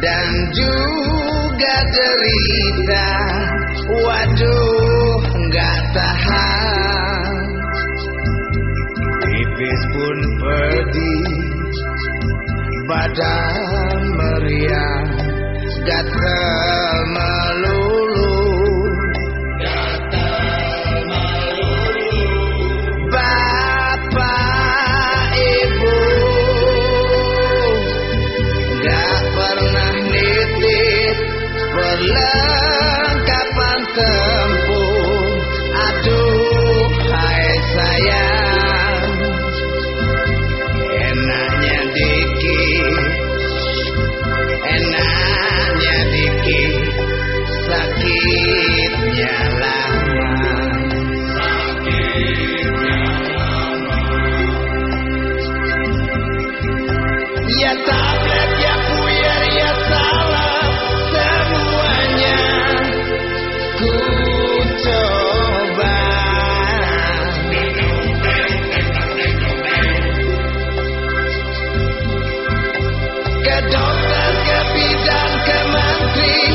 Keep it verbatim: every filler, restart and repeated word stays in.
dan juga derita. Waduh, nggak tahan. Pipis pun pedih, badan meriang, gatal melulu, gatal melulu. Bapak ibu gak pernah nitip perlengkapan tempur. Aduh, hai sayang, enaknya dikit, enaknya dikit, sakitnya lama, sakitnya lama. Ya tablet, ya puyer, ya salam, semuanya ku coba. Ke dokter, ke bidan, ke menteri,